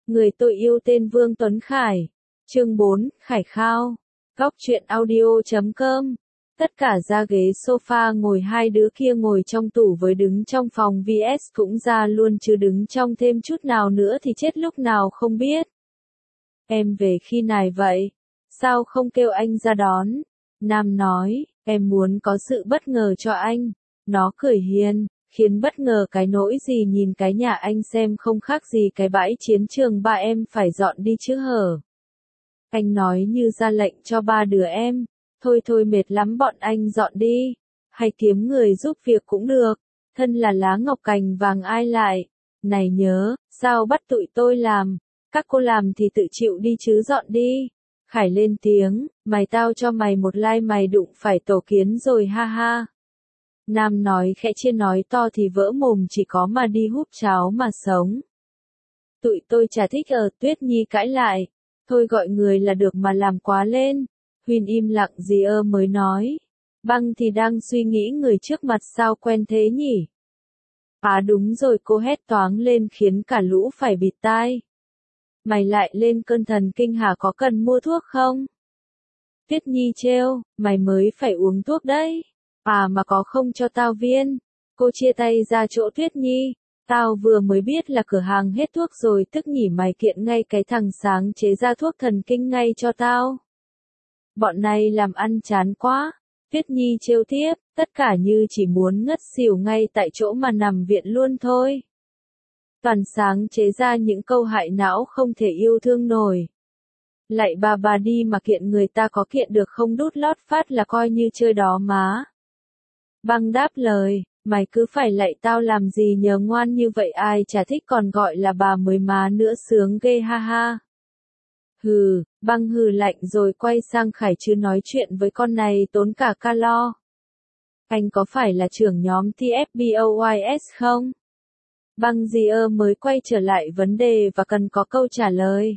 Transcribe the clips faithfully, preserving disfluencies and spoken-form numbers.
Người tôi yêu tên Vương Tuấn Khải. Chương bốn, Khải Khao. Góc truyện audio chấm com. Tất cả ra ghế sofa ngồi, hai đứa kia ngồi trong tủ với đứng trong phòng vs cũng ra luôn chứ đứng trong thêm chút nào nữa thì chết lúc nào không biết. Em về khi nào vậy? Sao không kêu anh ra đón? Nam nói, em muốn có sự bất ngờ cho anh. Nó cười hiền, khiến bất ngờ cái nỗi gì, nhìn cái nhà anh xem không khác gì cái bãi chiến trường ba em phải dọn đi chứ hở. Anh nói như ra lệnh cho ba đứa em, thôi thôi mệt lắm bọn anh dọn đi, hay kiếm người giúp việc cũng được, thân là lá ngọc cành vàng ai lại. Này nhớ, sao bắt tụi tôi làm, các cô làm thì tự chịu đi chứ dọn đi. Khải lên tiếng, mày tao cho mày một like mày đụng phải tổ kiến rồi ha ha. Nam nói khẽ, chia nói to thì vỡ mồm, chỉ có mà đi húp cháo mà sống. Tụi tôi chả thích ở. Tuyết Nhi cãi lại, thôi gọi người là được mà làm quá lên. Huyên im lặng gì ơ mới nói, Băng thì đang suy nghĩ người trước mặt sao quen thế nhỉ? À đúng rồi, cô hét toáng lên khiến cả lũ phải bịt tai. Mày lại lên cơn thần kinh hả, có cần mua thuốc không? Tuyết Nhi trêu, mày mới phải uống thuốc đấy. À mà có không cho tao viên. Cô chia tay ra chỗ Tuyết Nhi, tao vừa mới biết là cửa hàng hết thuốc rồi, tức nhỉ, mày kiện ngay cái thằng sáng chế ra thuốc thần kinh ngay cho tao. Bọn này làm ăn chán quá. Tuyết Nhi trêu tiếp, tất cả như chỉ muốn ngất xỉu ngay tại chỗ mà nằm viện luôn thôi. Toàn sáng chế ra những câu hại não không thể yêu thương nổi. Lại bà bà đi mà kiện người ta có kiện được không, đút lót phát là coi như chơi đó má. Băng đáp lời, mày cứ phải lạy tao làm gì nhờ, ngoan như vậy ai chả thích, còn gọi là bà mới má nữa, sướng ghê ha ha. Hừ, Băng hừ lạnh rồi quay sang Khải, chứ nói chuyện với con này tốn cả calo. Anh có phải là trưởng nhóm tê ép boys không? Băng gì ơ mới quay trở lại vấn đề và cần có câu trả lời.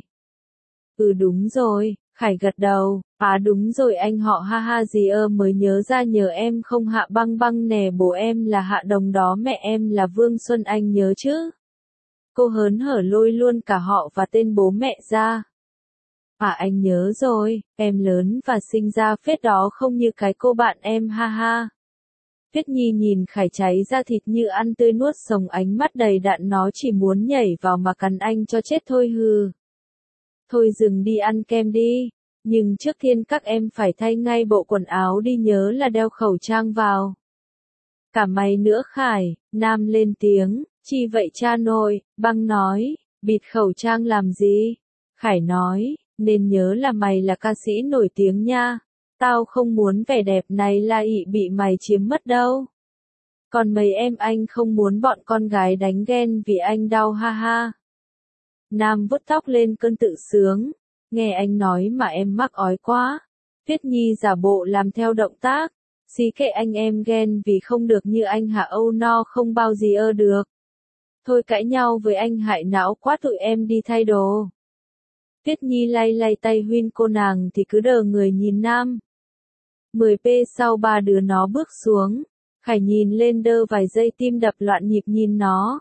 Ừ đúng rồi, Khải gật đầu, à đúng rồi anh họ ha ha gì ơ mới nhớ ra nhờ em không Hạ Băng. Băng nè, bố em là Hạ Đồng đó, mẹ em là Vương Xuân, anh nhớ chứ? Cô hớn hở lôi luôn cả họ và tên bố mẹ ra. À anh nhớ rồi, em lớn và sinh ra phết đó, không như cái cô bạn em ha ha. Tuyết Nhi nhìn Khải cháy ra thịt như ăn tươi nuốt sống, ánh mắt đầy đặn, nó chỉ muốn nhảy vào mà cắn anh cho chết thôi hừ. Thôi dừng đi, ăn kem đi, nhưng trước tiên các em phải thay ngay bộ quần áo đi, nhớ là đeo khẩu trang vào. Cả mày nữa Khải, Nam lên tiếng, chi vậy cha nội? Băng nói, bịt khẩu trang làm gì? Khải nói, nên nhớ là mày là ca sĩ nổi tiếng nha. Tao không muốn vẻ đẹp này la ị bị mày chiếm mất đâu. Còn mấy em anh không muốn bọn con gái đánh ghen vì anh đau ha ha. Nam vuốt tóc lên cơn tự sướng. Nghe anh nói mà em mắc ói quá. Tuyết Nhi giả bộ làm theo động tác. Xí kệ anh, em ghen vì không được như anh hả? Âu no không bao gì ơ được. Thôi cãi nhau với anh hại não quá, tụi em đi thay đồ. Tuyết Nhi lay lay tay Huyên, cô nàng thì cứ đờ người nhìn Nam. mười phút sau ba đứa nó bước xuống. Khải nhìn lên đơ vài giây, tim đập loạn nhịp nhìn nó.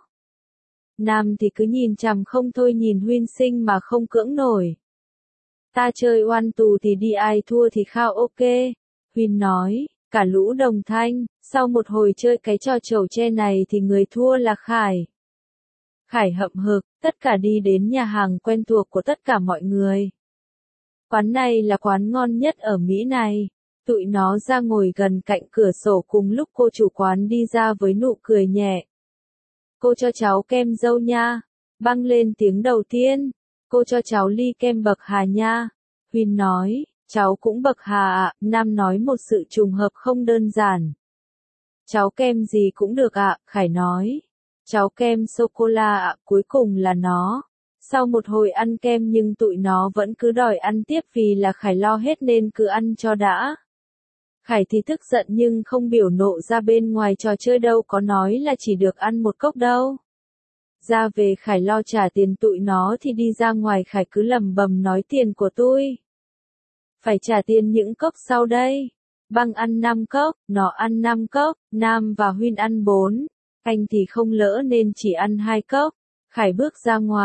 Nam thì cứ nhìn chằm không thôi, nhìn Huyên xinh mà không cưỡng nổi. Ta chơi oan tù thì đi, ai thua thì khao ok. Huyên nói, cả lũ đồng thanh, sau một hồi chơi cái trò chầu tre này thì người thua là Khải. Khải hậm hực, tất cả đi đến nhà hàng quen thuộc của tất cả mọi người. Quán này là quán ngon nhất ở Mỹ này. Tụi nó ra ngồi gần cạnh cửa sổ cùng lúc cô chủ quán đi ra với nụ cười nhẹ. Cô cho cháu kem dâu nha. Băng lên tiếng đầu tiên. Cô cho cháu ly kem bậc hà nha. Huyên nói, cháu cũng bậc hà ạ. Nam nói một sự trùng hợp không đơn giản. Cháu kem gì cũng được ạ, Khải nói. Cháu kem sô-cô-la ạ. Cuối cùng là nó. Sau một hồi ăn kem nhưng tụi nó vẫn cứ đòi ăn tiếp vì là Khải lo hết nên cứ ăn cho đã. Khải thì tức giận nhưng không biểu nộ ra bên ngoài, trò chơi đâu có nói là chỉ được ăn một cốc đâu. Ra về Khải lo trả tiền tụi nó thì đi ra ngoài Khải cứ lầm bầm nói tiền của tôi. Phải trả tiền những cốc sau đây. Băng ăn năm cốc, nó ăn năm cốc, Nam và Huyên ăn bốn. Anh thì không lỡ nên chỉ ăn hai cốc. Khải bước ra ngoài,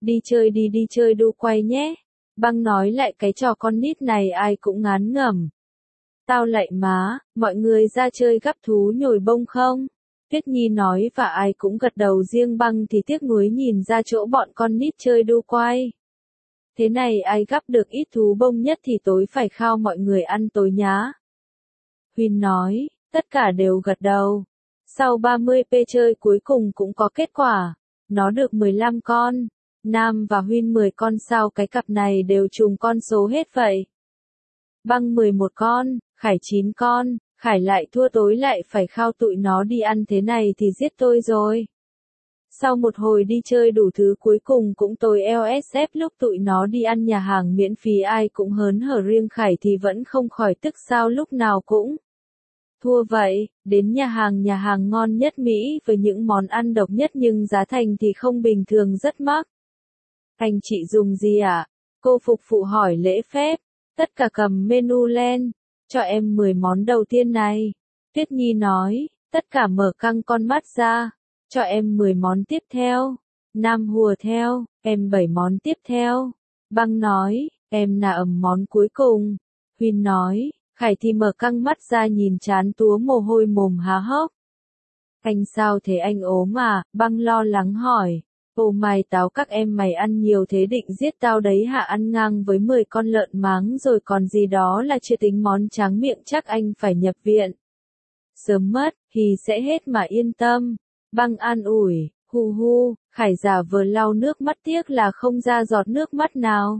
Đi chơi đi đi chơi đu quay nhé. Băng nói lại cái trò con nít này ai cũng ngán ngẩm. Tao lạy má, mọi người ra chơi gắp thú nhồi bông không? Tuyết Nhi nói và ai cũng gật đầu, riêng Băng thì tiếc nuối nhìn ra chỗ bọn con nít chơi đu quay. Thế này ai gắp được ít thú bông nhất thì tối phải khao mọi người ăn tối nhá. Huyên nói, tất cả đều gật đầu. Sau ba mươi phút chơi cuối cùng cũng có kết quả. Nó được mười lăm con. Nam và Huyên mười con, sao cái cặp này đều trùng con số hết vậy? Băng mười một con, Khải chín con, Khải lại thua, tối lại phải khao tụi nó đi ăn, thế này thì giết tôi rồi. Sau một hồi đi chơi đủ thứ cuối cùng cũng tối eo ét ép, lúc tụi nó đi ăn nhà hàng miễn phí ai cũng hớn hở, riêng Khải thì vẫn không khỏi tức, sao lúc nào cũng thua vậy. Đến nhà hàng nhà hàng ngon nhất Mỹ với những món ăn độc nhất nhưng giá thành thì không bình thường, rất mắc. Anh chị dùng gì ạ? À? Cô phục vụ hỏi lễ phép. Tất cả cầm menu lên. Cho em mười món đầu tiên này. Tuyết Nhi nói. Tất cả mở căng con mắt ra. Cho em mười món tiếp theo. Nam hùa theo. Em bảy món tiếp theo. Băng nói. Em nà ẩm món cuối cùng. Huyên nói. Khải thì mở căng mắt ra nhìn chán túa mồ hôi, mồm há hốc. Anh sao thế, anh ốm à? Băng lo lắng hỏi. Ô mày táo, các em mày ăn nhiều thế định giết tao đấy hả? Ăn ngang với mười con lợn máng rồi còn gì, đó là chưa tính món tráng miệng, chắc anh phải nhập viện sớm mất, thì sẽ hết mà yên tâm. Băng an ủi, hu hu. Khải giả vờ lau nước mắt, tiếc là không ra giọt nước mắt nào.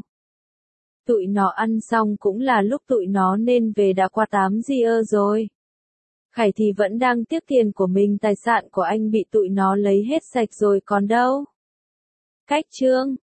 Tụi nó ăn xong cũng là lúc tụi nó nên về, đã qua tám giờ rồi. Khải thì vẫn đang tiếc tiền của mình, tài sản của anh bị tụi nó lấy hết sạch rồi còn đâu. Cách chương